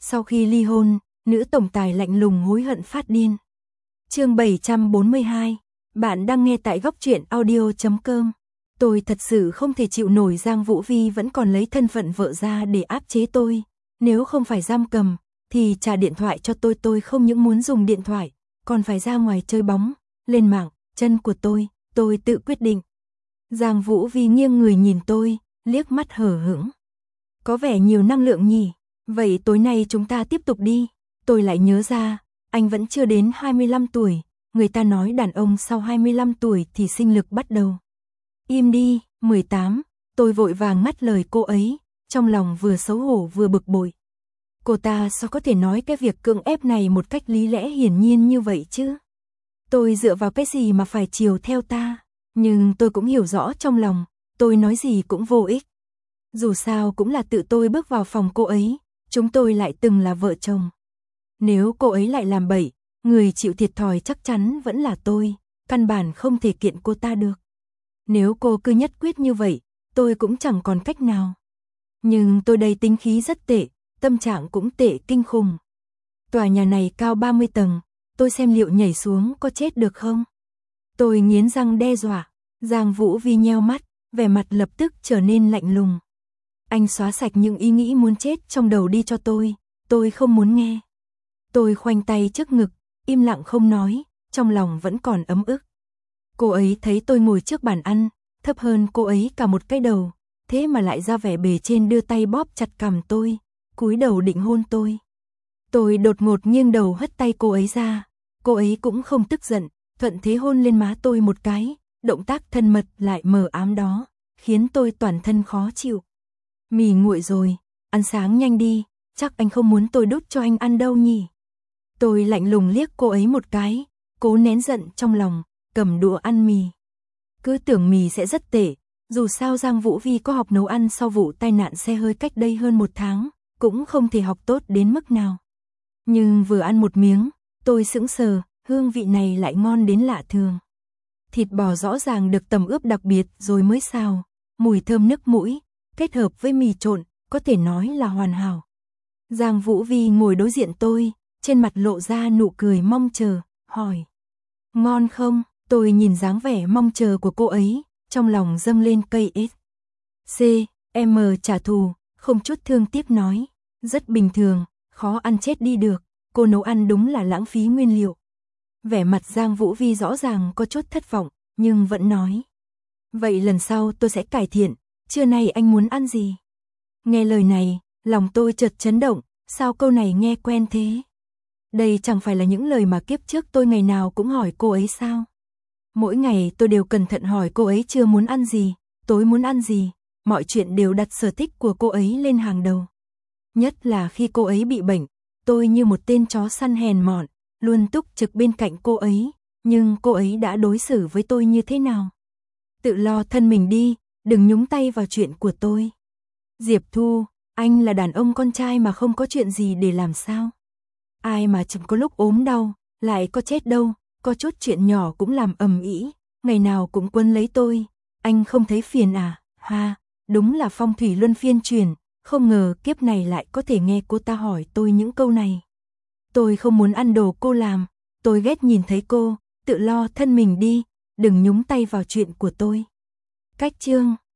Sau khi ly hôn, nữ tổng tài lạnh lùng hối hận phát điên. Chương 742, bạn đang nghe tại góc truyện audio.com. Tôi thật sự không thể chịu nổi Giang Vũ Vi vẫn còn lấy thân phận vợ ra để áp chế tôi. Nếu không phải giam cầm, thì trả điện thoại cho tôi không những muốn dùng điện thoại, còn phải ra ngoài chơi bóng, lên mạng, chân của tôi tự quyết định. Giang Vũ Vi nghiêng người nhìn tôi, liếc mắt hờ hững. Có vẻ nhiều năng lượng nhỉ, vậy tối nay chúng ta tiếp tục đi. Tôi lại nhớ ra, anh vẫn chưa đến 25 tuổi, người ta nói đàn ông sau 25 tuổi thì sinh lực bắt đầu. Im đi, 18, tôi vội vàng ngắt lời cô ấy, trong lòng vừa xấu hổ vừa bực bội. Cô ta sao có thể nói cái việc cưỡng ép này một cách lý lẽ hiển nhiên như vậy chứ? Tôi dựa vào cái gì mà phải chiều theo ta? Nhưng tôi cũng hiểu rõ trong lòng, tôi nói gì cũng vô ích. Dù sao cũng là tự tôi bước vào phòng cô ấy, chúng tôi lại từng là vợ chồng. Nếu cô ấy lại làm bậy, người chịu thiệt thòi chắc chắn vẫn là tôi, căn bản không thể kiện cô ta được. Nếu cô cứ nhất quyết như vậy, tôi cũng chẳng còn cách nào. Nhưng tôi đây tính khí rất tệ, tâm trạng cũng tệ kinh khủng. Tòa nhà này cao 30 tầng, tôi xem liệu nhảy xuống có chết được không? Tôi nghiến răng đe dọa. Giang Vũ Vi nheo mắt, vẻ mặt lập tức trở nên lạnh lùng. Anh xóa sạch những ý nghĩ muốn chết trong đầu đi cho tôi không muốn nghe. Tôi khoanh tay trước ngực, im lặng không nói, trong lòng vẫn còn ấm ức. Cô ấy thấy tôi ngồi trước bàn ăn, thấp hơn cô ấy cả một cái đầu, thế mà lại ra vẻ bề trên đưa tay bóp chặt cằm tôi, cúi đầu định hôn tôi. Tôi đột ngột nghiêng đầu hất tay cô ấy ra, cô ấy cũng không tức giận, thuận thế hôn lên má tôi một cái, động tác thân mật lại mờ ám đó, khiến tôi toàn thân khó chịu. Mì nguội rồi, ăn sáng nhanh đi, chắc anh không muốn tôi đút cho anh ăn đâu nhỉ. Tôi lạnh lùng liếc cô ấy một cái, cố nén giận trong lòng, cầm đũa ăn mì. Cứ tưởng mì sẽ rất tệ, dù sao Giang Vũ Vi có học nấu ăn sau vụ tai nạn xe hơi cách đây hơn 1 tháng, cũng không thể học tốt đến mức nào. Nhưng vừa ăn một miếng, tôi sững sờ, hương vị này lại ngon đến lạ thường. Thịt bò rõ ràng được tẩm ướp đặc biệt rồi mới xào, mùi thơm nức mũi, kết hợp với mì trộn, có thể nói là hoàn hảo. Giang Vũ Vi ngồi đối diện tôi, trên mặt lộ ra nụ cười mong chờ, hỏi. Ngon không? Tôi nhìn dáng vẻ mong chờ của cô ấy, trong lòng dâng lên cây ếch. C.M. trả thù, không chút thương tiếc nói. Rất bình thường, khó ăn chết đi được, cô nấu ăn đúng là lãng phí nguyên liệu. Vẻ mặt Giang Vũ Vi rõ ràng có chút thất vọng, nhưng vẫn nói. Vậy lần sau tôi sẽ cải thiện, trưa nay anh muốn ăn gì? Nghe lời này, lòng tôi chợt chấn động, sao câu này nghe quen thế? Đây chẳng phải là những lời mà kiếp trước tôi ngày nào cũng hỏi cô ấy sao? Mỗi ngày tôi đều cẩn thận hỏi cô ấy trưa muốn ăn gì, tối muốn ăn gì, mọi chuyện đều đặt sở thích của cô ấy lên hàng đầu. Nhất là khi cô ấy bị bệnh, tôi như một tên chó săn hèn mọn, luôn túc trực bên cạnh cô ấy, nhưng cô ấy đã đối xử với tôi như thế nào? Tự lo thân mình đi, đừng nhúng tay vào chuyện của tôi. Diệp Thu, anh là đàn ông con trai mà không có chuyện gì để làm sao? Ai mà chẳng có lúc ốm đau, lại có chết đâu, có chút chuyện nhỏ cũng làm ầm ĩ, ngày nào cũng quấn lấy tôi, anh không thấy phiền à? Ha, đúng là phong thủy luân phiên chuyển, không ngờ kiếp này lại có thể nghe cô ta hỏi tôi những câu này. Tôi không muốn ăn đồ cô làm, tôi ghét nhìn thấy cô, tự lo thân mình đi, đừng nhúng tay vào chuyện của tôi. Cách chương